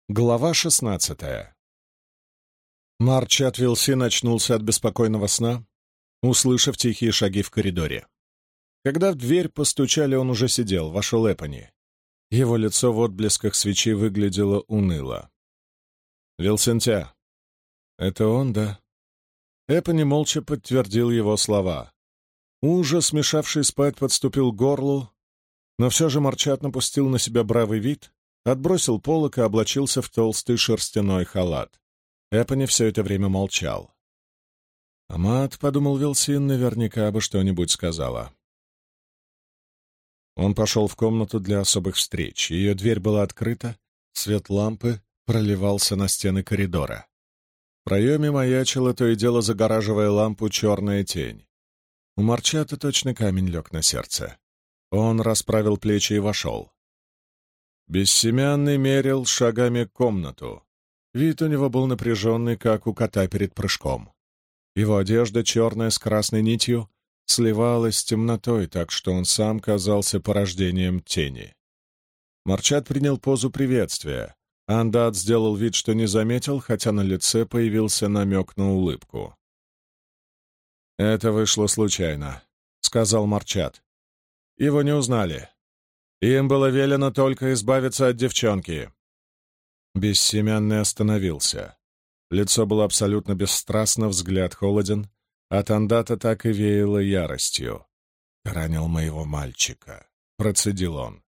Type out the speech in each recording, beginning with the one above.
Глава 16. Марчат Вилсин очнулся от беспокойного сна, услышав тихие шаги в коридоре. Когда в дверь постучали, он уже сидел, вошел Эпони. Его лицо в отблесках свечи выглядело уныло. «Вилсентя, это он, да?» Эпони молча подтвердил его слова. Ужас, мешавший спать, подступил к горлу, но все же Марчат напустил на себя бравый вид, отбросил полог и облачился в толстый шерстяной халат. Эпони все это время молчал. «Амат», — подумал Вилсин, — наверняка бы что-нибудь сказала. Он пошел в комнату для особых встреч. Ее дверь была открыта, свет лампы проливался на стены коридора. В проеме маячила, то и дело загораживая лампу, черная тень. У Марчата точно камень лег на сердце. Он расправил плечи и вошел. Бессемянный мерил шагами комнату. Вид у него был напряженный, как у кота перед прыжком. Его одежда, черная с красной нитью, сливалась с темнотой, так что он сам казался порождением тени. Марчат принял позу приветствия. Андат сделал вид, что не заметил, хотя на лице появился намек на улыбку. «Это вышло случайно», — сказал Марчат. «Его не узнали. Им было велено только избавиться от девчонки». Бессемянный остановился. Лицо было абсолютно бесстрастно, взгляд холоден. От Андата так и веяло яростью. «Ранил моего мальчика», — процедил он.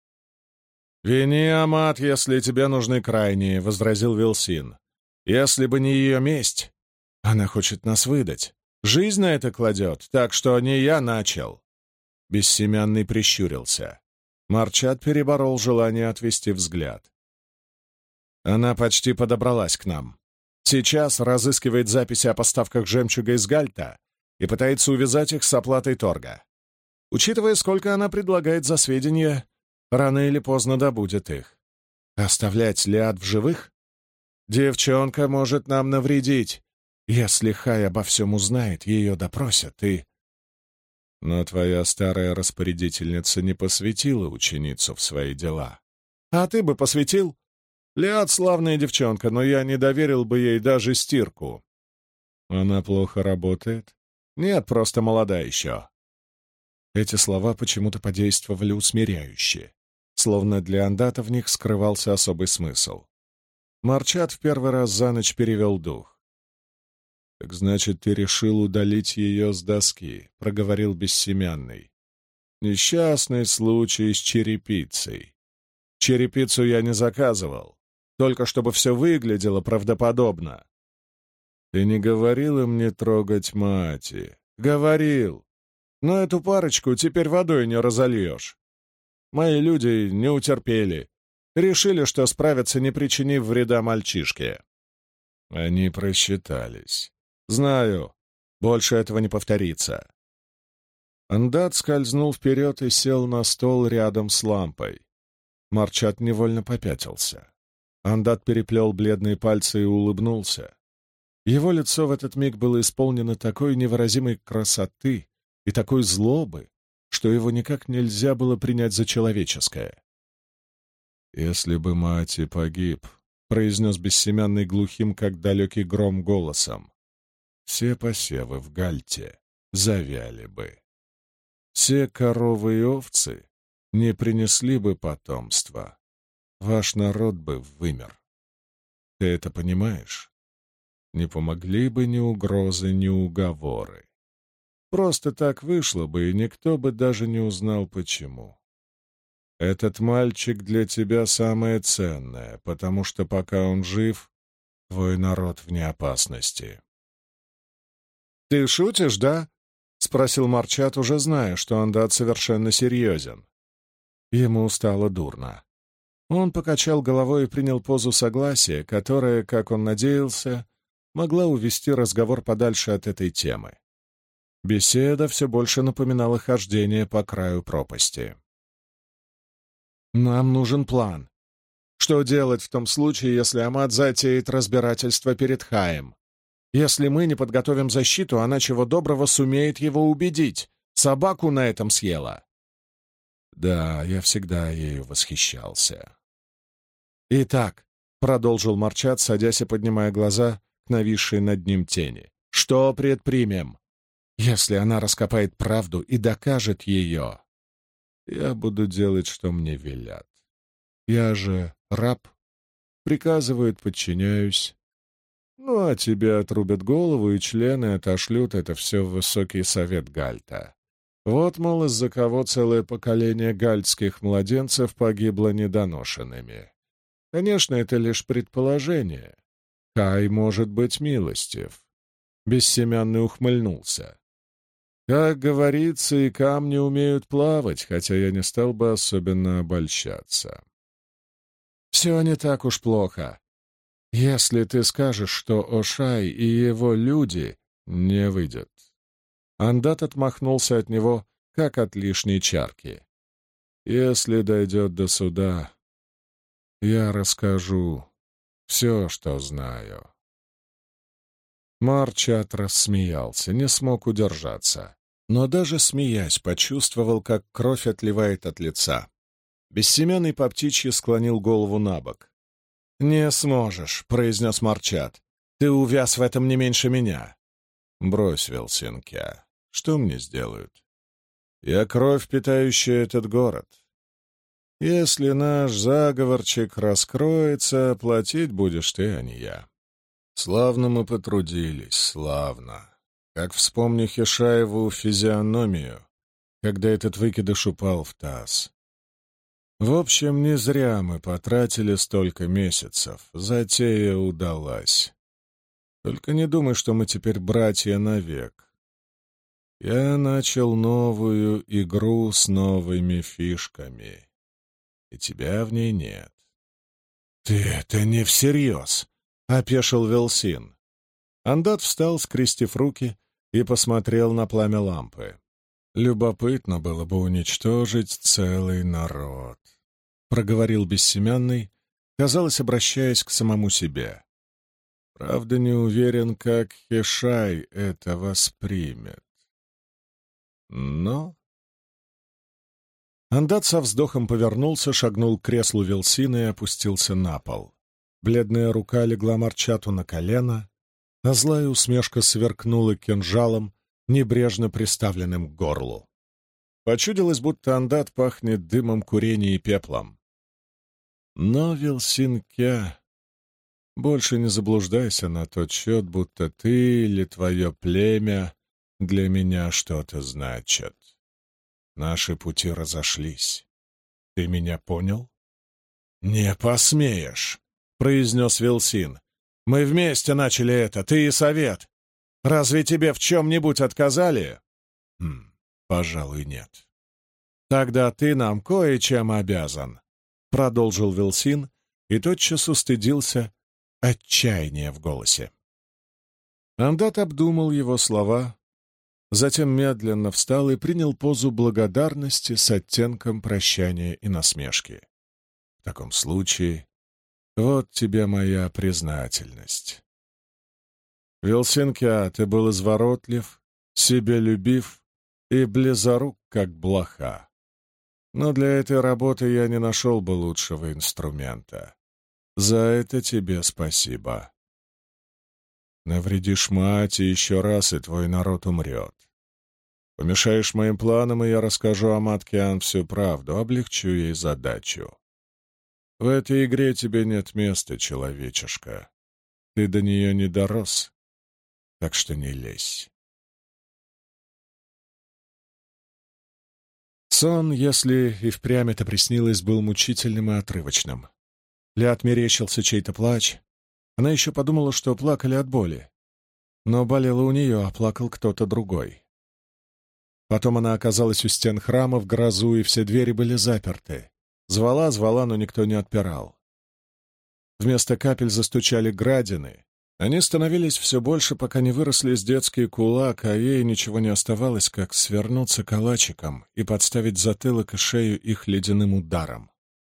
«Вини, Амат, если тебе нужны крайние», — возразил Вилсин. «Если бы не ее месть, она хочет нас выдать. Жизнь на это кладет, так что не я начал». Бессемянный прищурился. Марчат переборол желание отвести взгляд. «Она почти подобралась к нам. Сейчас разыскивает записи о поставках жемчуга из Гальта и пытается увязать их с оплатой торга. Учитывая, сколько она предлагает за сведения, рано или поздно добудет их. Оставлять Лиад в живых? Девчонка может нам навредить. Если Хай обо всем узнает, ее допросят и...» «Но твоя старая распорядительница не посвятила ученицу в свои дела». «А ты бы посвятил? Лиад славная девчонка, но я не доверил бы ей даже стирку». «Она плохо работает?» «Нет, просто молода еще». Эти слова почему-то подействовали усмиряюще, словно для Андата в них скрывался особый смысл. Марчат в первый раз за ночь перевел дух. «Так значит, ты решил удалить ее с доски», — проговорил Бессемянный. «Несчастный случай с черепицей. Черепицу я не заказывал, только чтобы все выглядело правдоподобно». «Ты не говорил им не трогать Мати?» «Говорил. Но эту парочку теперь водой не разольешь. Мои люди не утерпели. Решили, что справятся, не причинив вреда мальчишке». «Они просчитались. Знаю. Больше этого не повторится». Андат скользнул вперед и сел на стол рядом с лампой. Марчат невольно попятился. Андат переплел бледные пальцы и улыбнулся. Его лицо в этот миг было исполнено такой невыразимой красоты и такой злобы, что его никак нельзя было принять за человеческое. «Если бы Мати погиб», — произнес Бессемянный глухим, как далекий гром, голосом, «все посевы в Гальте завяли бы. Все коровы и овцы не принесли бы потомства. Ваш народ бы вымер. Ты это понимаешь? Не помогли бы ни угрозы, ни уговоры. Просто так вышло бы, и никто бы даже не узнал, почему. Этот мальчик для тебя самое ценное, потому что пока он жив, твой народ вне опасности». «Ты шутишь, да?» — спросил Марчат, уже зная, что Андат совершенно серьезен. Ему стало дурно. Он покачал головой и принял позу согласия, которая, как он надеялся, могла увести разговор подальше от этой темы. Беседа все больше напоминала хождение по краю пропасти. «Нам нужен план. Что делать в том случае, если Амат затеет разбирательство перед Хаем? Если мы не подготовим защиту, она чего доброго сумеет его убедить. Собаку на этом съела». «Да, я всегда ею восхищался». «Итак, продолжил Марчат, садясь и поднимая глаза к нависшей над ним тени. «Что предпримем? Если она раскопает правду и докажет ее, я буду делать, что мне велят. Я же раб, приказывают, подчиняюсь. Ну, а тебе отрубят голову, и члены отошлют это все в Высокий Совет Гальта. Вот, мол, из-за кого целое поколение гальтских младенцев погибло недоношенными. Конечно, это лишь предположение. Кай может быть милостив». Бессемянный ухмыльнулся. «Как говорится, и камни умеют плавать, хотя я не стал бы особенно обольщаться. Все не так уж плохо. Если ты скажешь, что Ошай и его люди не выйдет». Андат отмахнулся от него, как от лишней чарки. «Если дойдет до суда, я расскажу все, что знаю». Марчат рассмеялся, не смог удержаться, но даже смеясь почувствовал, как кровь отливает от лица. Бессемянный по птичьи склонил голову на бок. «Не сможешь», — произнес Марчат. «Ты увяз в этом не меньше меня». «Брось, Велсинкя. Что мне сделают? Я кровь, питающая этот город. Если наш заговорчик раскроется, платить будешь ты, а не я. Славно мы потрудились, славно. Как вспомню Хишаеву физиономию, когда этот выкидыш упал в таз. В общем, не зря мы потратили столько месяцев. Затея удалась. Только не думай, что мы теперь братья навек. Я начал новую игру с новыми фишками, и тебя в ней нет». «Ты это не всерьез!» — опешил Велсин. Андат встал, скрестив руки, и посмотрел на пламя лампы. «Любопытно было бы уничтожить целый народ», — проговорил Бессемянный, казалось, обращаясь к самому себе. «Правда, не уверен, как Хешай это воспримет. Но...» Андат со вздохом повернулся, шагнул к креслу Велсина и опустился на пол. Бледная рука легла Марчату на колено, а злая усмешка сверкнула кинжалом, небрежно приставленным к горлу. Почудилось, будто Андат пахнет дымом курения и пеплом. Но, Велсинке, больше не заблуждайся на тот счет, будто ты или твое племя для меня что-то значат. Наши пути разошлись. Ты меня понял? «Не посмеешь», — произнес Велсин. «Мы вместе начали это, ты и совет. Разве тебе в чем-нибудь отказали?» «Пожалуй, нет». «Тогда ты нам кое-чем обязан», — продолжил Велсин, и тотчас устыдился отчаяния в голосе. Андат обдумал его слова, затем медленно встал и принял позу благодарности с оттенком прощания и насмешки. «В таком случае, вот тебе моя признательность. Велсинкя, ты был изворотлив, себелюбив и близорук, как блоха. Но для этой работы я не нашел бы лучшего инструмента. За это тебе спасибо. Навредишь мать, и еще раз, и твой народ умрет. Помешаешь моим планам, и я расскажу Амат-Киан всю правду, облегчу ей задачу. В этой игре тебе нет места, человечишка. Ты до нее не дорос, так что не лезь». Сон, если и впрямь это приснилось, был мучительным и отрывочным. Лиад мерещился чей-то плач. Она еще подумала, что плакали от боли. Но болело у нее, а плакал кто-то другой. Потом она оказалась у стен храма в грозу, и все двери были заперты. Звала, но никто не отпирал. Вместо капель застучали градины. Они становились все больше, пока не выросли с детский кулак, а ей ничего не оставалось, как свернуться калачиком и подставить затылок и шею их ледяным ударом.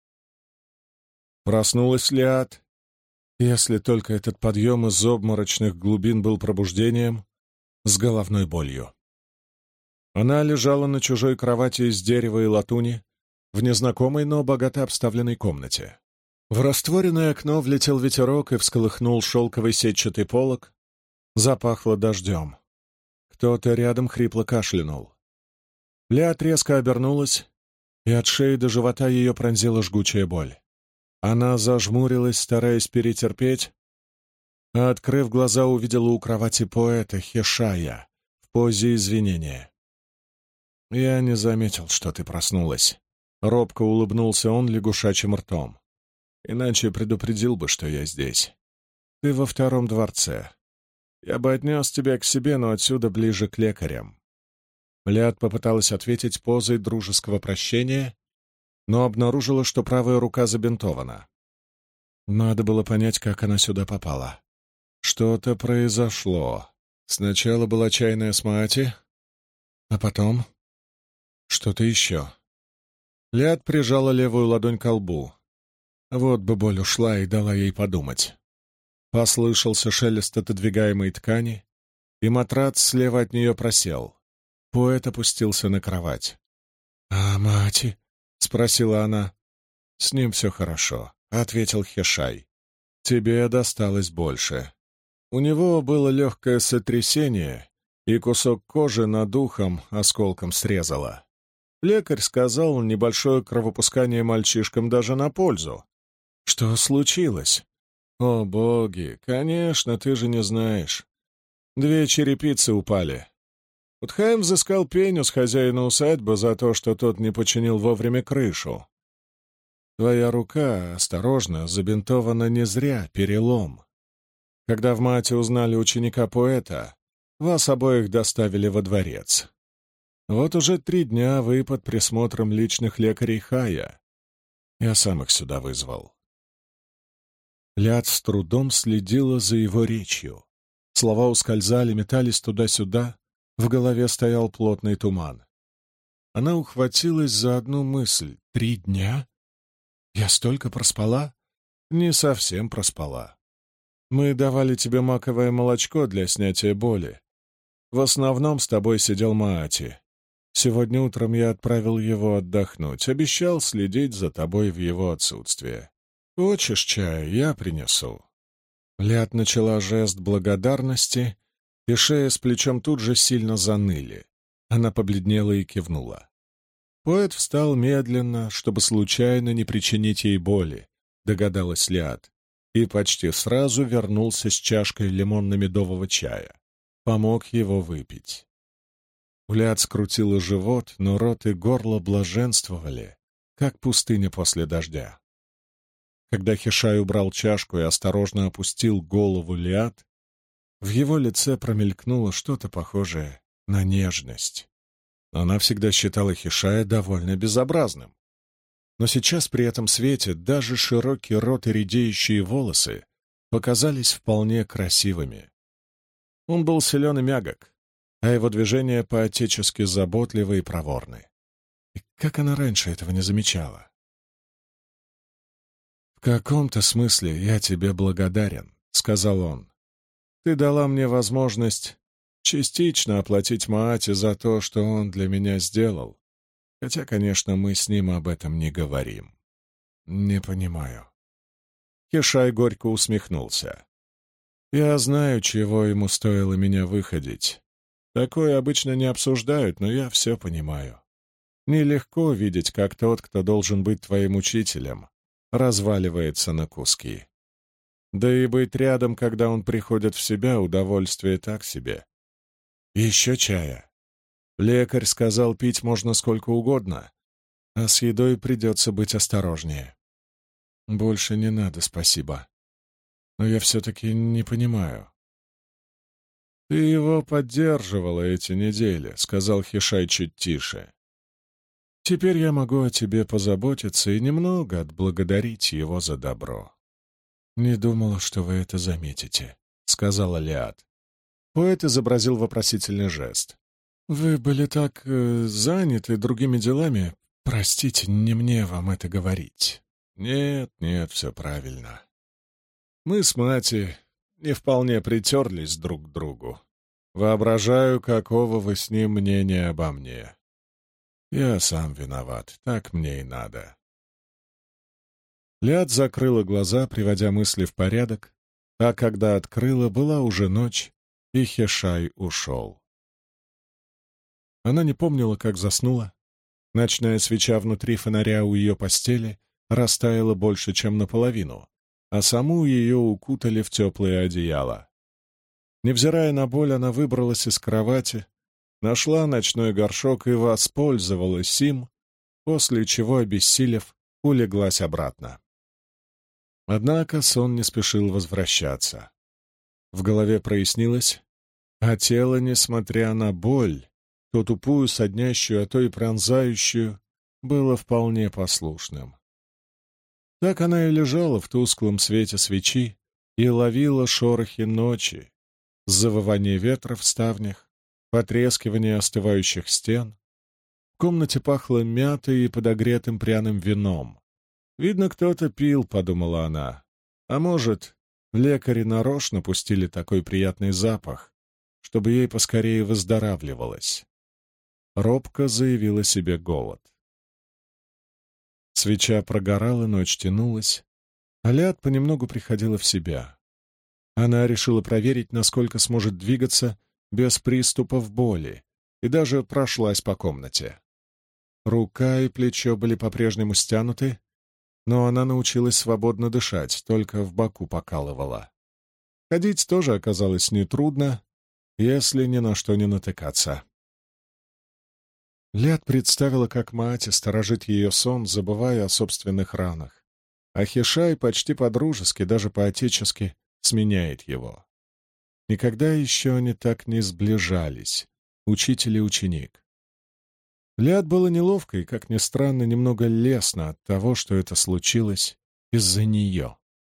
Проснулась Лиад, если только этот подъем из обморочных глубин был пробуждением, с головной болью. Она лежала на чужой кровати из дерева и латуни, в незнакомой, но богато обставленной комнате. В растворенное окно влетел ветерок и всколыхнул шелковый сетчатый полог. Запахло дождем. Кто-то рядом хрипло кашлянул. Лиад резко обернулась, и от шеи до живота ее пронзила жгучая боль. Она зажмурилась, стараясь перетерпеть, а, открыв глаза, увидела у кровати поэта Хешая в позе извинения. «Я не заметил, что ты проснулась», — робко улыбнулся он лягушачьим ртом. «Иначе предупредил бы, что я здесь. Ты во втором дворце. Я бы отнес тебя к себе, но отсюда ближе к лекарям». Лиад попыталась ответить позой дружеского прощения, но обнаружила, что правая рука забинтована. Надо было понять, как она сюда попала. Что-то произошло. Сначала была чайная с Маати, а потом что-то еще. Лиад прижала левую ладонь ко лбу. Вот бы боль ушла и дала ей подумать. Послышался шелест отодвигаемой ткани, и матрац слева от нее просел. Поэт опустился на кровать. «А Маати?» — спросила она. «С ним все хорошо», — ответил Хешай. «Тебе досталось больше. У него было легкое сотрясение, и кусок кожи над ухом осколком срезало. Лекарь сказал, небольшое кровопускание мальчишкам даже на пользу. Что случилось? О, боги, конечно, ты же не знаешь. 2 черепицы упали. Утхайм взыскал пеню с хозяина усадьбы за то, что тот не починил вовремя крышу. Твоя рука, осторожно, забинтована не зря, перелом. Когда в Маате узнали ученика поэта, вас обоих доставили во дворец. Вот уже 3 дня вы под присмотром личных лекарей Хая. Я сам их сюда вызвал». Лиад с трудом следила за его речью. Слова ускользали, метались туда-сюда. В голове стоял плотный туман. Она ухватилась за одну мысль. 3 дня? Я столько проспала? Не совсем проспала. Мы давали тебе маковое молочко для снятия боли. В основном с тобой сидел Маати. Сегодня утром я отправил его отдохнуть. Обещал следить за тобой в его отсутствие. Хочешь чая? Я принесу». Лиад начала жест благодарности, и шея с плечом тут же сильно заныли. Она побледнела и кивнула. Поэт встал медленно, чтобы случайно не причинить ей боли, догадалась Лиад, и почти сразу вернулся с чашкой лимонно-медового чая. Помог его выпить. У Лиад скрутило живот, но рот и горло блаженствовали, как пустыня после дождя. Когда Хешай убрал чашку и осторожно опустил голову Лиад, в его лице промелькнуло что-то похожее на нежность. Она всегда считала Хешая довольно безобразным. Но сейчас при этом свете даже широкий рот и редеющие волосы показались вполне красивыми. Он был силен и мягок, а его движения по-отечески заботливы и проворны. И как она раньше этого не замечала? «В каком-то смысле я тебе благодарен», — сказал он. «Ты дала мне возможность частично оплатить Маате за то, что он для меня сделал, хотя, конечно, мы с ним об этом не говорим». «Не понимаю». Хешай горько усмехнулся. «Я знаю, чего ему стоило меня выходить. Такое обычно не обсуждают, но я все понимаю. Нелегко видеть, как тот, кто должен быть твоим учителем, разваливается на куски. Да и быть рядом, когда он приходит в себя, удовольствие так себе. Еще чая. Лекарь сказал, пить можно сколько угодно, а с едой придется быть осторожнее. Больше не надо, спасибо. Но я все-таки не понимаю. «Ты его поддерживала эти недели», — сказал Хешай чуть тише. «Теперь я могу о тебе позаботиться и немного отблагодарить его за добро». «Не думала, что вы это заметите», — сказала Лиад. Поэт изобразил вопросительный жест. «Вы были так заняты другими делами. Простите, не мне вам это говорить». «Нет, нет, все правильно. Мы с Мати не вполне притерлись друг к другу. Воображаю, какого вы с ним мнения обо мне. Я сам виноват, так мне и надо». Ляд закрыла глаза, приводя мысли в порядок, а когда открыла, была уже ночь, и Хешай ушел. Она не помнила, как заснула. Ночная свеча внутри фонаря у ее постели растаяла больше, чем наполовину, а саму ее укутали в теплое одеяло. Невзирая на боль, она выбралась из кровати, нашла ночной горшок и воспользовалась им, после чего, обессилев, улеглась обратно. Однако сон не спешил возвращаться. В голове прояснилось, а тело, несмотря на боль, то тупую, соднящую, а то и пронзающую, было вполне послушным. Так она и лежала в тусклом свете свечи и ловила шорохи ночи, завывание ветра в ставнях, потрескивание остывающих стен. В комнате пахло мятой и подогретым пряным вином. «Видно, кто-то пил», — подумала она. «А может, лекари нарочно пустили такой приятный запах, чтобы ей поскорее выздоравливалось». Робко заявила себе голод. Свеча прогорала, ночь тянулась, а Ляд понемногу приходила в себя. Она решила проверить, насколько сможет двигаться без приступов боли, и даже прошлась по комнате. Рука и плечо были по-прежнему стянуты, но она научилась свободно дышать, только в боку покалывала. Ходить тоже оказалось нетрудно, если ни на что не натыкаться. Ляд представила, как мать сторожит ее сон, забывая о собственных ранах, а Хешай почти по-дружески, даже по-отечески, сменяет его. Никогда еще они так не сближались, учитель и ученик. Ляд было неловко и, как ни странно, немного лестно от того, что это случилось из-за нее.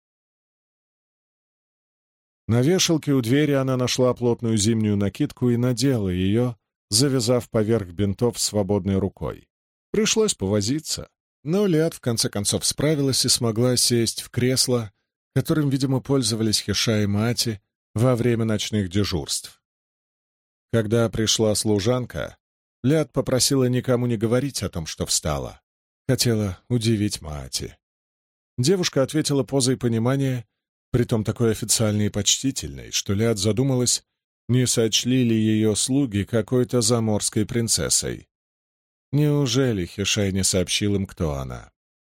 На вешалке у двери она нашла плотную зимнюю накидку и надела ее, завязав поверх бинтов свободной рукой. Пришлось повозиться, но Ляд в конце концов справилась и смогла сесть в кресло, которым, видимо, пользовались Хешай и Маати во время ночных дежурств. Когда пришла служанка, Ляд попросила никому не говорить о том, что встала. Хотела удивить Маати. Девушка ответила позой понимания, притом такой официальной и почтительной, что Ляд задумалась, не сочли ли ее слуги какой-то заморской принцессой. Неужели Хешай не сообщил им, кто она?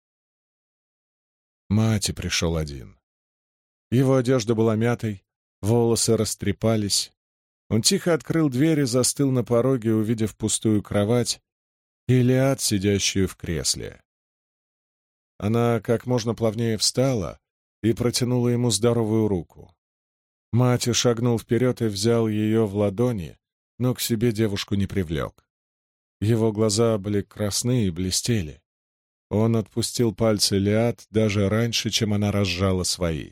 Маати пришел один. Его одежда была мятой, волосы растрепались. Он тихо открыл дверь и застыл на пороге, увидев пустую кровать и Ляд, сидящую в кресле. Она как можно плавнее встала и протянула ему здоровую руку. Маати шагнул вперед и взял ее в ладони, но к себе девушку не привлек. Его глаза были красны и блестели. Он отпустил пальцы Ляд даже раньше, чем она разжала свои.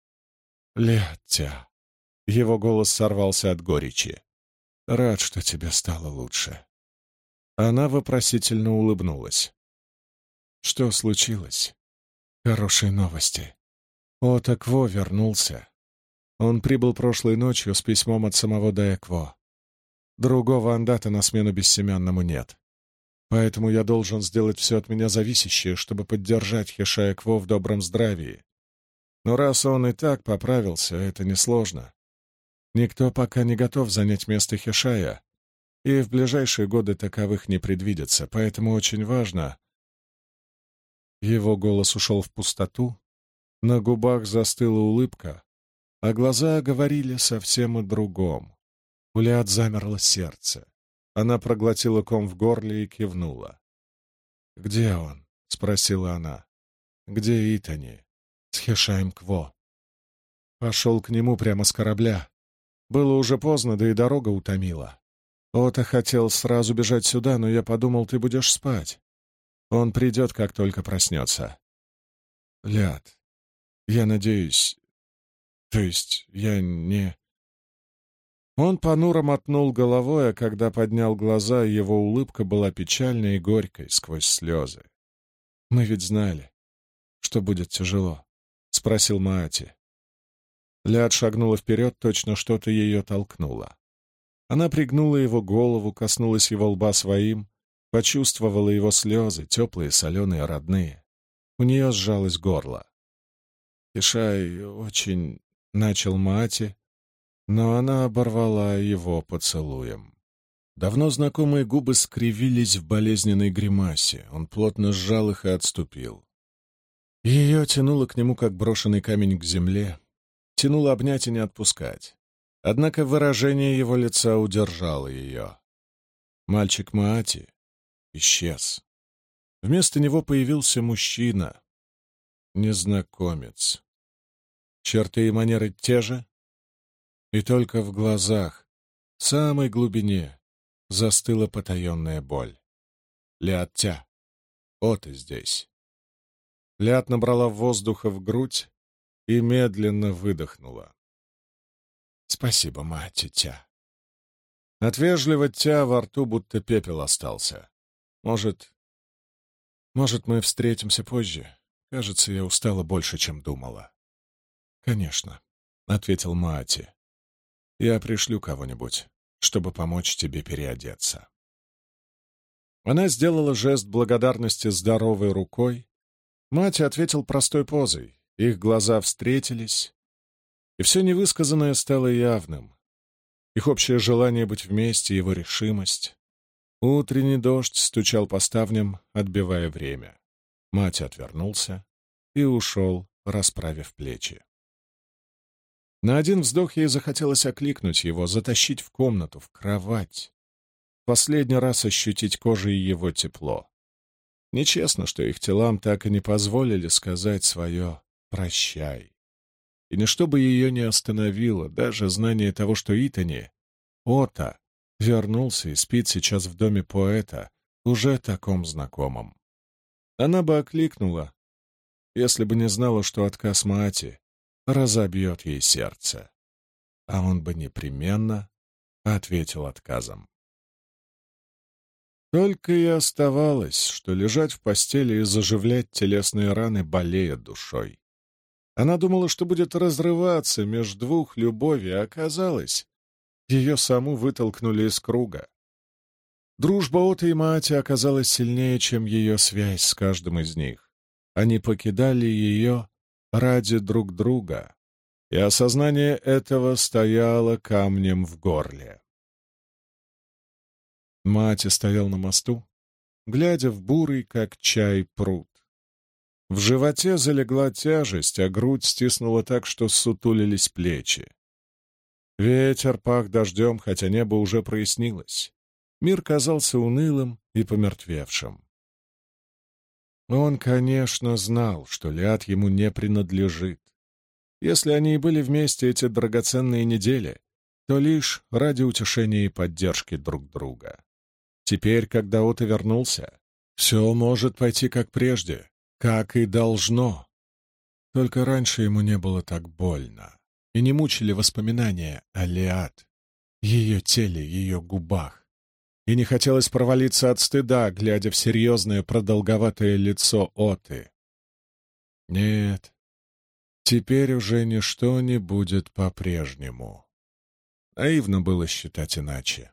«Лядтя!» — его голос сорвался от горечи. «Рад, что тебе стало лучше». Она вопросительно улыбнулась. «Что случилось?» «Хорошие новости. Отакво вернулся. Он прибыл прошлой ночью с письмом от самого Даякво. Другого андата на смену бессемянному нет. Поэтому я должен сделать все от меня зависящее, чтобы поддержать Хешая Кво в добром здравии. Но раз он и так поправился, это несложно. Никто пока не готов занять место Хешая, и в ближайшие годы таковых не предвидится, поэтому очень важно...» Его голос ушел в пустоту, на губах застыла улыбка, а глаза говорили совсем о другом. У Ляд замерло сердце. Она проглотила ком в горле и кивнула. «Где он?» — спросила она. «Где Итани?» «С Хешаем Кво». Пошел к нему прямо с корабля. Было уже поздно, да и дорога утомила. Ота хотел сразу бежать сюда, но я подумал, ты будешь спать. Он придет, как только проснется. Ляд, я надеюсь... То есть я не... Он понуро мотнул головой, а когда поднял глаза, его улыбка была печальной и горькой сквозь слезы. «Мы ведь знали, что будет тяжело», — спросил Маати. Ляд шагнула вперед, точно что-то ее толкнуло. Она пригнула его голову, коснулась его лба своим, почувствовала его слезы, теплые, соленые, родные. У нее сжалось горло. «Тишай очень...» — начал Маати, но она оборвала его поцелуем. Давно знакомые губы скривились в болезненной гримасе. Он плотно сжал их и отступил. Ее тянуло к нему, как брошенный камень к земле. Тянуло обнять и не отпускать. Однако выражение его лица удержало ее. Мальчик Маати исчез. Вместо него появился мужчина, незнакомец. Черты и манеры те же, и только в глазах, в самой глубине, застыла потаенная боль. Лиат-тя, о, ты здесь. Лиат набрала воздуха в грудь и медленно выдохнула. «Спасибо, Маати-тя». От вежливого тя во рту будто пепел остался. Может, мы встретимся позже? Кажется, я устала больше, чем думала. «Конечно», — ответил Маати. «Я пришлю кого-нибудь, чтобы помочь тебе переодеться». Она сделала жест благодарности здоровой рукой. Маати ответил простой позой. Их глаза встретились, и все невысказанное стало явным. Их общее желание быть вместе, его решимость. Утренний дождь стучал по ставням, отбивая время. Маати отвернулся и ушел, расправив плечи. На один вздох ей захотелось окликнуть его, затащить в комнату, в кровать. Последний раз ощутить кожей его тепло. Нечестно, что их телам так и не позволили сказать свое «прощай». И ничто бы ее не остановило, даже знание того, что Итани, Ота, вернулся и спит сейчас в доме поэта, уже таком знакомом. Она бы окликнула, если бы не знала, что отказ Маати разобьет ей сердце. А он бы непременно ответил отказом. Только и оставалось, что лежать в постели и заживлять телесные раны, болея душой. Она думала, что будет разрываться между двух любовей, а оказалось, ее саму вытолкнули из круга. Дружба Оты и Маати оказалась сильнее, чем ее связь с каждым из них. Они покидали ее ради друг друга, и осознание этого стояло камнем в горле. Маати стоял на мосту, глядя в бурый, как чай, пруд. В животе залегла тяжесть, а грудь стиснула так, что ссутулились плечи. Ветер пах дождем, хотя небо уже прояснилось. Мир казался унылым и помертвевшим. Он, конечно, знал, что Лиат ему не принадлежит. Если они и были вместе эти драгоценные недели, то лишь ради утешения и поддержки друг друга. Теперь, когда Ота вернулся, все может пойти как прежде, как и должно. Только раньше ему не было так больно, и не мучили воспоминания о Лиат, ее теле, ее губах. И не хотелось провалиться от стыда, глядя в серьезное продолговатое лицо Оты. Нет, теперь уже ничто не будет по-прежнему. Наивно было считать иначе.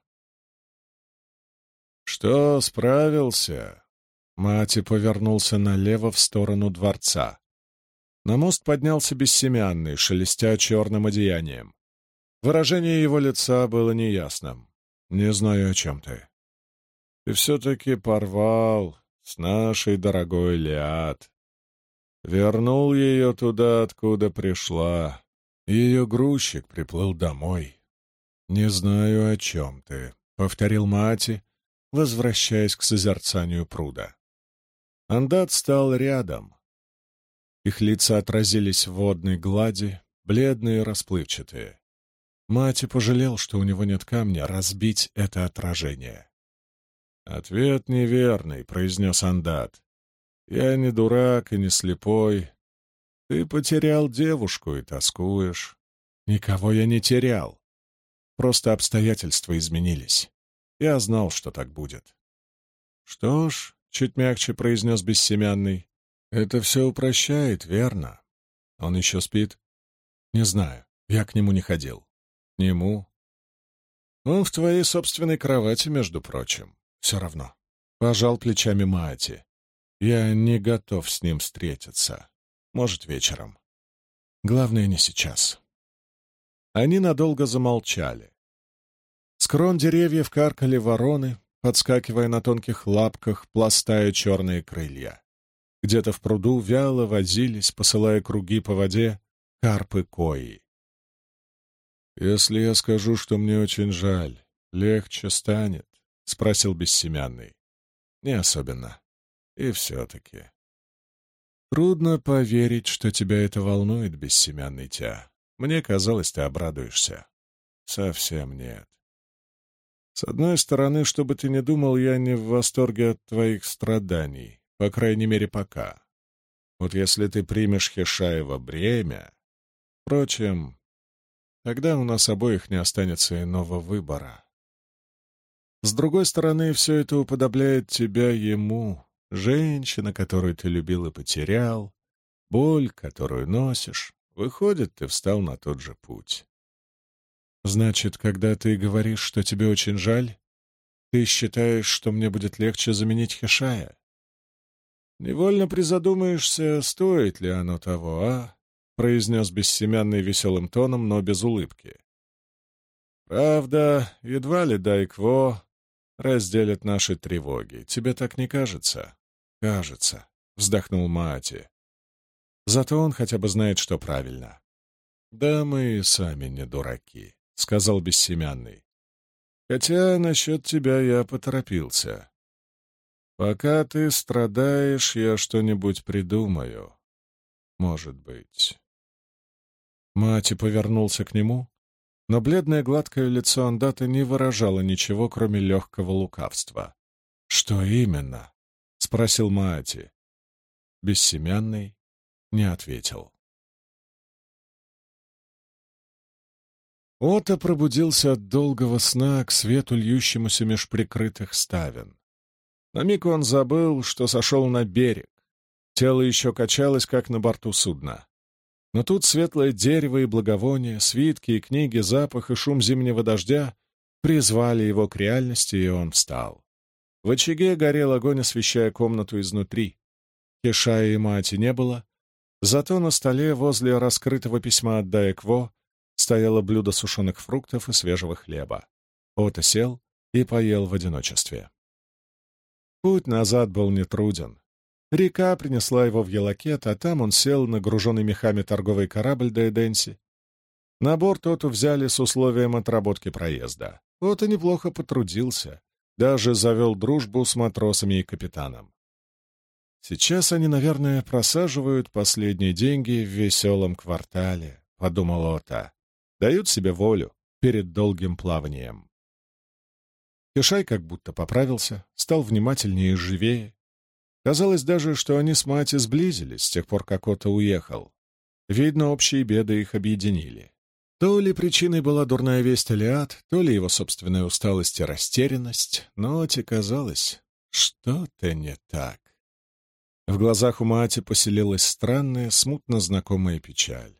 «Что, справился?» Маати повернулся налево в сторону дворца. На мост поднялся Бессемянный, шелестя черным одеянием. Выражение его лица было неясным. «Не знаю, о чем ты. Ты все-таки порвал с нашей дорогой Лиат. Вернул ее туда, откуда пришла. Ее грузчик приплыл домой. Не знаю, о чем ты», — повторил Маати, возвращаясь к созерцанию пруда. Андат стал рядом. Их лица отразились в водной глади, бледные и расплывчатые. Маати пожалел, что у него нет камня, разбить это отражение. «Ответ неверный», — произнес Андат. «Я не дурак и не слепой. Ты потерял девушку и тоскуешь». «Никого я не терял. Просто обстоятельства изменились. Я знал, что так будет». «Что ж», — чуть мягче произнес Бессемянный, — «это все упрощает, верно? Он еще спит?» «Не знаю. Я к нему не ходил». «К нему?» «Он в твоей собственной кровати, между прочим. Все равно». Пожал плечами Маати. Я не готов с ним встретиться. Может, вечером. Главное, не сейчас». Они надолго замолчали. С крон деревьев каркали вороны, подскакивая на тонких лапках, пластая черные крылья. Где-то в пруду вяло возились, посылая круги по воде, карпы-кои. «Если я скажу, что мне очень жаль, легче станет?» — спросил Бессемянный. «Не особенно. И все-таки. Трудно поверить, что тебя это волнует, Бессемянный Тя. Мне казалось, ты обрадуешься. Совсем нет. С одной стороны, что бы ты ни думал, я не в восторге от твоих страданий, по крайней мере, пока. Вот если ты примешь Хешаева бремя... Впрочем, тогда у нас обоих не останется иного выбора. С другой стороны, все это уподобляет тебя ему, женщина, которую ты любил и потерял, боль, которую носишь. Выходит, ты встал на тот же путь. Значит, когда ты говоришь, что тебе очень жаль, ты считаешь, что мне будет легче заменить Хешая? Невольно призадумаешься, стоит ли оно того, а? Произнес Бессемянный веселым тоном, но без улыбки. Правда, едва ли Дайкво разделит наши тревоги. Тебе так не кажется? Кажется, вздохнул Маати. Зато он хотя бы знает, что правильно. Да мы и сами не дураки, сказал Бессемянный. Хотя насчет тебя я поторопился. Пока ты страдаешь, я что-нибудь придумаю. Может быть. Маати повернулся к нему, но бледное гладкое лицо Андата не выражало ничего, кроме легкого лукавства. «Что именно?» — спросил Маати. Бессемянный не ответил. Ота пробудился от долгого сна к свету, льющемуся меж прикрытых ставен. На миг он забыл, что сошел на берег. Тело еще качалось, как на борту судна. Но тут светлое дерево и благовония, свитки и книги, запах и шум зимнего дождя призвали его к реальности, и он встал. В очаге горел огонь, освещая комнату изнутри. Хешая и Маати не было, зато на столе возле раскрытого письма от Даекво стояло блюдо сушеных фруктов и свежего хлеба. Ота сел и поел в одиночестве. Путь назад был нетруден. Река принесла его в Елакет, а там он сел на груженный мехами торговый корабль до Эденси. На борт Оту взяли с условием отработки проезда. Ота неплохо потрудился, даже завел дружбу с матросами и капитаном. «Сейчас они, наверное, просаживают последние деньги в веселом квартале», — подумал Ота. «Дают себе волю перед долгим плаванием». Хешай как будто поправился, стал внимательнее и живее. Казалось даже, что они с Маати сблизились с тех пор, как Ота уехал. Видно, общие беды их объединили. То ли причиной была дурная весть Элиад, то ли его собственная усталость и растерянность, но Оте казалось, что-то не так. В глазах у Маати поселилась странная, смутно знакомая печаль.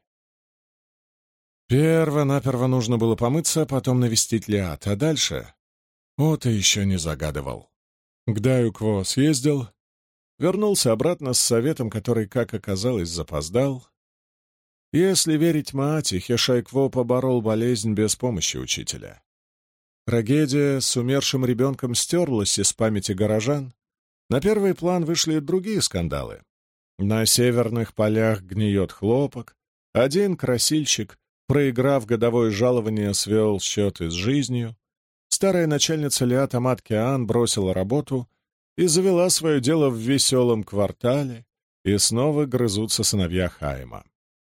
Перво-наперво нужно было помыться, а потом навестить Лиад, а дальше Ота еще не загадывал. К Даюкво съездил, вернулся обратно с советом, который, как оказалось, запоздал. Если верить Маати, Хешайкво поборол болезнь без помощи учителя. Трагедия с умершим ребенком стерлась из памяти горожан. На первый план вышли другие скандалы. На северных полях гниет хлопок. Один красильщик, проиграв годовое жалование, свел счеты с жизнью. Старая начальница Лиат Амат Кеан бросила работу и завела свое дело в веселом квартале, и снова грызутся сыновья Хайма.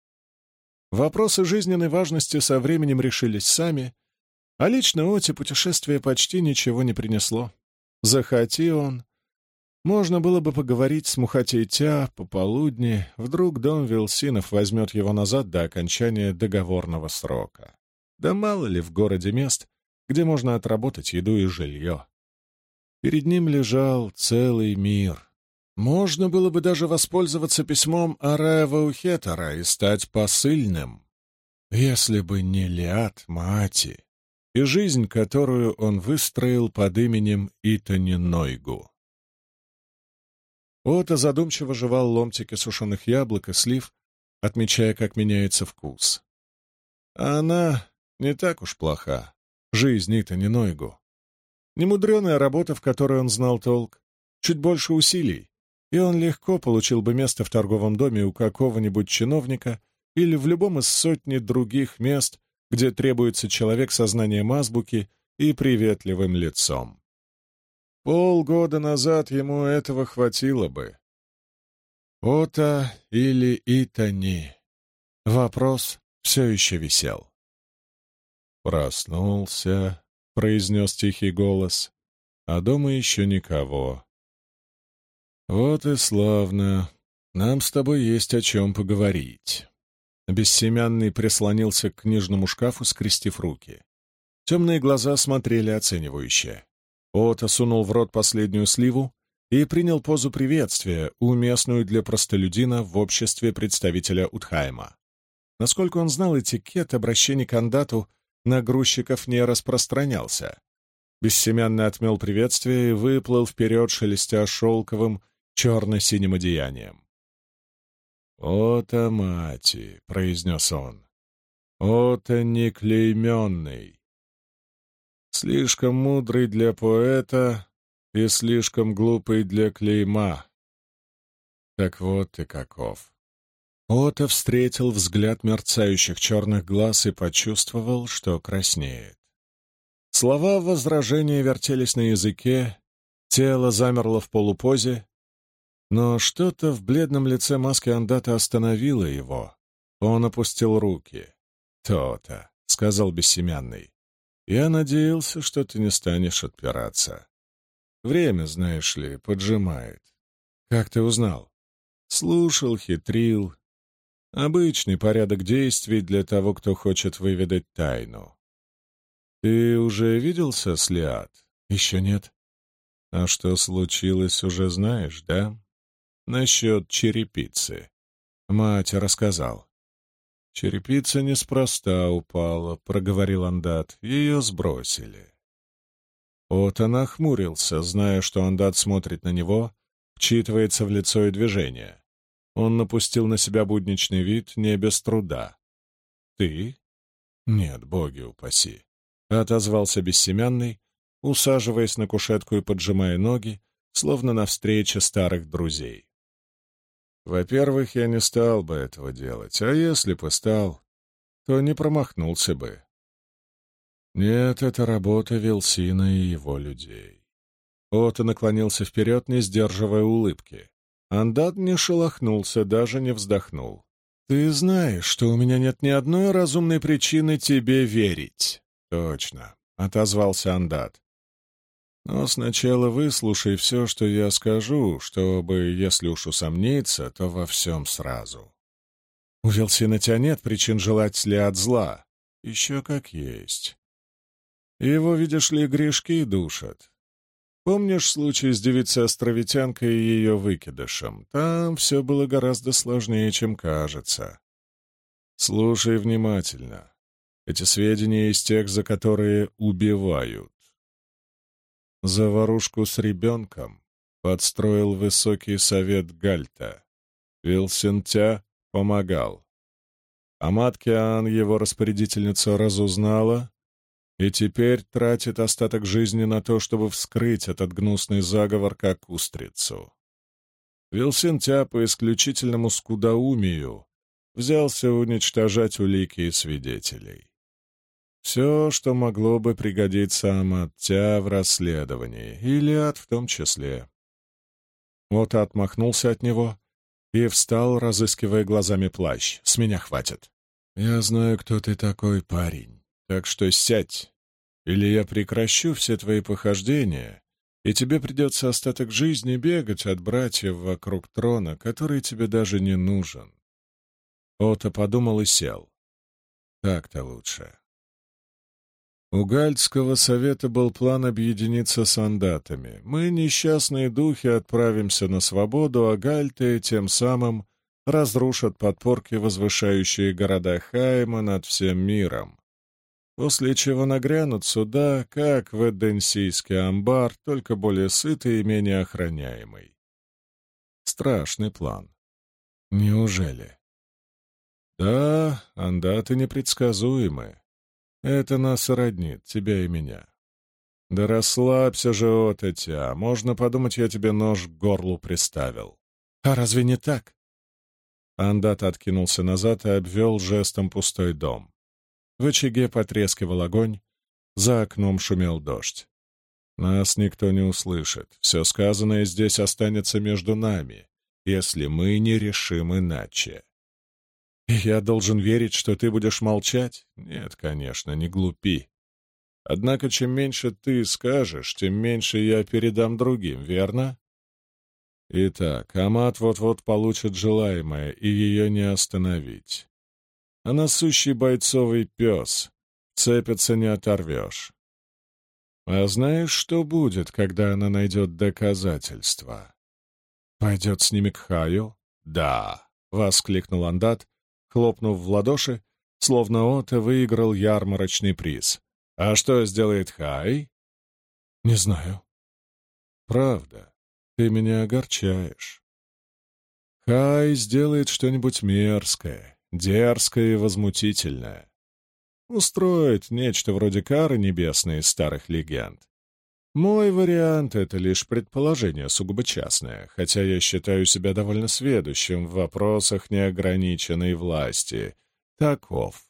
Вопросы жизненной важности со временем решились сами, а лично Оте путешествие почти ничего не принесло. Захоти он, можно было бы поговорить с Мухатей-Тя пополудни, вдруг дом Вилсинов возьмет его назад до окончания договорного срока. Да мало ли в городе мест, где можно отработать еду и жилье. Перед ним лежал целый мир. Можно было бы даже воспользоваться письмом Араева Ухетара и стать посыльным, если бы не Лиат Маати и жизнь, которую он выстроил под именем Итани Нойгу. Ота задумчиво жевал ломтики сушеных яблок и слив, отмечая, как меняется вкус. А она не так уж плоха. Жизнь Итани Нойгу. Немудреная работа, в которой он знал толк, чуть больше усилий, и он легко получил бы место в торговом доме у какого-нибудь чиновника или в любом из сотни других мест, где требуется человек со знанием азбуки и приветливым лицом. Полгода назад ему этого хватило бы. Ота или Итани? Вопрос все еще висел. «Проснулся», — произнес тихий голос, — «а дома еще никого». «Вот и славно. Нам с тобой есть о чем поговорить». Бессемянный прислонился к книжному шкафу, скрестив руки. Темные глаза смотрели оценивающе. Ота сунул в рот последнюю сливу и принял позу приветствия, уместную для простолюдина в обществе представителя Утхайма. Насколько он знал этикет, обращение к андату на грузчиков не распространялся. Бессемянный отмел приветствие и выплыл вперед, шелестя шелковым черно-синим одеянием. «Ота мати», — произнес он, — «ота неклейменный, слишком мудрый для поэта и слишком глупый для клейма. Так вот ты каков». Ота встретил взгляд мерцающих черных глаз и почувствовал, что краснеет. Слова возражения вертелись на языке, тело замерло в полупозе, но что-то в бледном лице маски андата остановило его. Он опустил руки. «То-то», — сказал Бессемянный. «Я надеялся, что ты не станешь отпираться. Время, знаешь ли, поджимает. Как ты узнал?» «Слушал, хитрил. Обычный порядок действий для того, кто хочет выведать тайну. Ты уже виделся с Лиад? Еще нет. А что случилось, уже знаешь, да? Насчет черепицы. Мать рассказал. Черепица неспроста упала, проговорил Андат. Ее сбросили. Ота нахмурился, зная, что Андат смотрит на него, вчитывается в лицо и движение. Он напустил на себя будничный вид не без труда. «Ты?» «Нет, боги упаси», — отозвался Бессемянный, усаживаясь на кушетку и поджимая ноги, словно на встрече старых друзей. «Во-первых, я не стал бы этого делать, а если бы стал, то не промахнулся бы. Нет, это работа Вилсина и его людей». Ота наклонился вперед, не сдерживая улыбки. Андат не шелохнулся, даже не вздохнул. «Ты знаешь, что у меня нет ни одной разумной причины тебе верить». «Точно», — отозвался Андат. «Но сначала выслушай все, что я скажу, чтобы, если уж усомниться, то во всем сразу. У Вилсина тебя нет причин желать Лиад зла. Еще как есть. Его, видишь ли, грешки душат. Помнишь случай с девицей-островитянкой и ее выкидышем? Там все было гораздо сложнее, чем кажется. Слушай внимательно. Эти сведения из тех, за которые убивают. Заварушку с ребенком подстроил высокий совет Гальта. Вилсентя помогал. А Маткиан, его распорядительница, разузнала и теперь тратит остаток жизни на то, чтобы вскрыть этот гнусный заговор как устрицу. Вилсентя по исключительному скудоумию взялся уничтожать улики и свидетелей. Все, что могло бы пригодиться Амаття в расследовании, и Лиад в том числе. Ота отмахнулся от него и встал, разыскивая глазами плащ. «С меня хватит. Я знаю, кто ты такой, парень. Так что сядь, или я прекращу все твои похождения, и тебе придется остаток жизни бегать от братьев вокруг трона, который тебе даже не нужен». Ота подумал и сел. Так-то лучше. У Гальдского совета был план объединиться с андатами. Мы, несчастные духи, отправимся на свободу, а гальты тем самым разрушат подпорки, возвышающие города Хайма над всем миром, после чего нагрянут сюда, как в Эденсийский амбар, только более сытый и менее охраняемый. Страшный план. Неужели? Да, андаты непредсказуемы. Это нас и роднит, тебя и меня. Да расслабься же, Отетя. Можно подумать, я тебе нож к горлу приставил. А разве не так? Андат откинулся назад и обвел жестом пустой дом. В очаге потрескивал огонь, за окном шумел дождь. Нас никто не услышит. Все сказанное здесь останется между нами, если мы не решим иначе. И я должен верить, что ты будешь молчать? Нет, конечно, не глупи. Однако, чем меньше ты скажешь, тем меньше я передам другим, верно? Итак, Амат вот-вот получит желаемое, и ее не остановить. Она сущий бойцовый пес, цепиться не оторвешь. А знаешь, что будет, когда она найдет доказательства? Пойдет с ними к Хаю? Да, — воскликнул Андат, хлопнув в ладоши, словно Ота выиграл ярмарочный приз. А что сделает Хай? Не знаю. Правда, ты меня огорчаешь. Хай сделает что-нибудь мерзкое, дерзкое и возмутительное. Устроит нечто вроде кары небесной из старых легенд. Мой вариант — это лишь предположение сугубо частное, хотя я считаю себя довольно сведущим в вопросах неограниченной власти. Таков.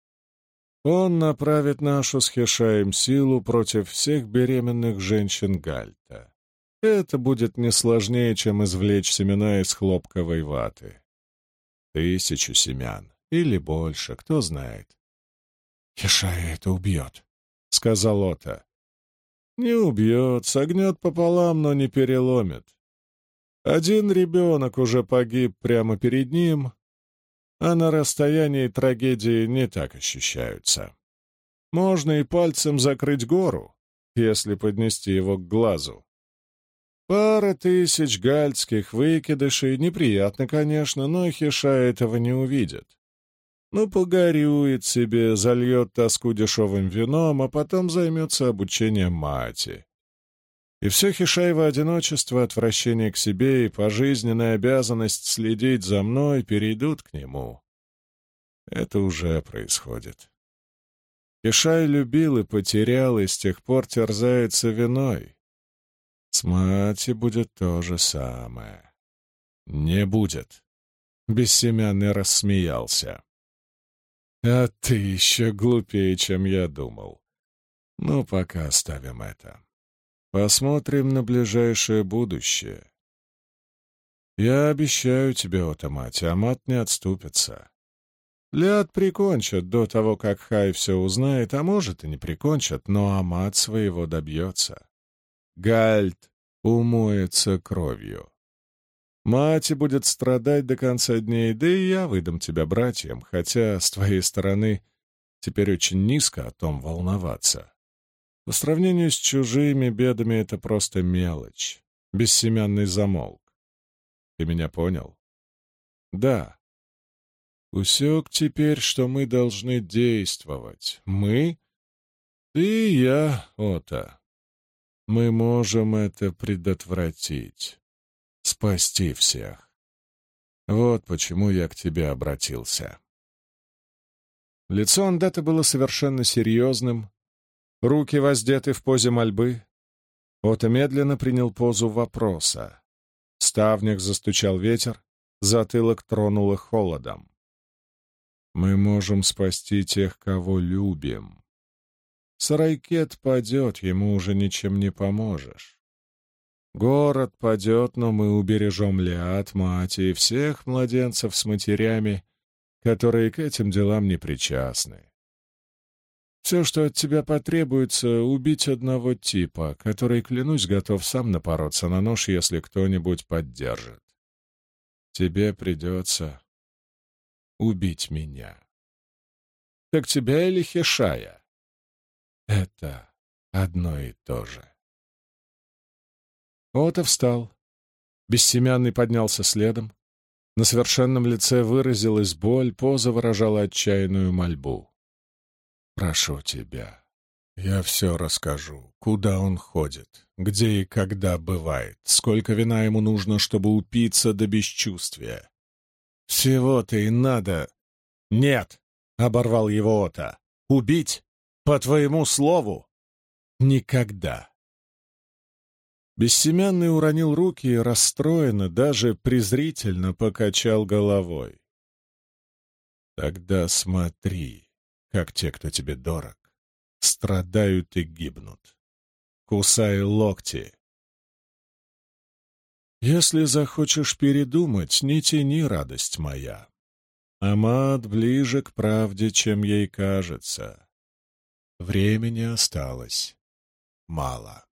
Он направит нашу с Хешаем силу против всех беременных женщин Гальта. Это будет не сложнее, чем извлечь семена из хлопковой ваты. 1000 семян. Или больше, кто знает. «Хешая это убьет», — сказал Ота. «Не убьет, согнет пополам, но не переломит. Один ребенок уже погиб прямо перед ним, а на расстоянии трагедии не так ощущаются. Можно и пальцем закрыть гору, если поднести его к глазу. 1000 гальдских выкидышей неприятно, конечно, но Хешай этого не увидит. Ну, погорюет себе, зальет тоску дешевым вином, а потом займется обучением мати. И все Хешаево одиночество, отвращение к себе и пожизненная обязанность следить за мной перейдут к нему. Это уже происходит. Хешай любил и потерял, и с тех пор терзается виной. С мати будет то же самое. Не будет. Бессемянный рассмеялся. А ты еще глупее, чем я думал. Ну, пока оставим это. Посмотрим на ближайшее будущее. Я обещаю тебе, Отамати, Амат не отступится. Ляд прикончат до того, как Хай все узнает, а может и не прикончат, но Амат своего добьется. Гальд умоется кровью. Мати будет страдать до конца дней, да и я выдам тебя братьям, хотя с твоей стороны теперь очень низко о том волноваться. По сравнению с чужими бедами это просто мелочь, бессемянный замолк. Ты меня понял? Да. Усек теперь, что мы должны действовать. Мы? Ты и я, Ота. Мы можем это предотвратить. Спасти всех. Вот почему я к тебе обратился. Лицо Андата было совершенно серьезным, руки воздеты в позе мольбы. Ота медленно принял позу вопроса. В ставнях застучал ветер, затылок тронуло холодом. Мы можем спасти тех, кого любим. Сарайкет падет, ему уже ничем не поможешь. Город падет, но мы убережем Лиад, мать и всех младенцев с матерями, которые к этим делам не причастны. Все, что от тебя потребуется, убить одного типа, который, клянусь, готов сам напороться на нож, если кто-нибудь поддержит. Тебе придется убить меня. Так тебя или Хешая? Это одно и то же. Ота встал. Бессемянный поднялся следом. На совершенном лице выразилась боль, поза выражала отчаянную мольбу. «Прошу тебя, Я все расскажу, куда он ходит, где и когда бывает, сколько вина ему нужно, чтобы упиться до бесчувствия. Всего-то и надо. Нет, — оборвал его Ота, — убить, по твоему слову, никогда. Бессемянный уронил руки и расстроенно, даже презрительно покачал головой. Тогда смотри, как те, кто тебе дорог, страдают и гибнут. Кусай локти. Если захочешь передумать, не тяни, радость моя. Амат ближе к правде, чем ей кажется. Времени осталось мало.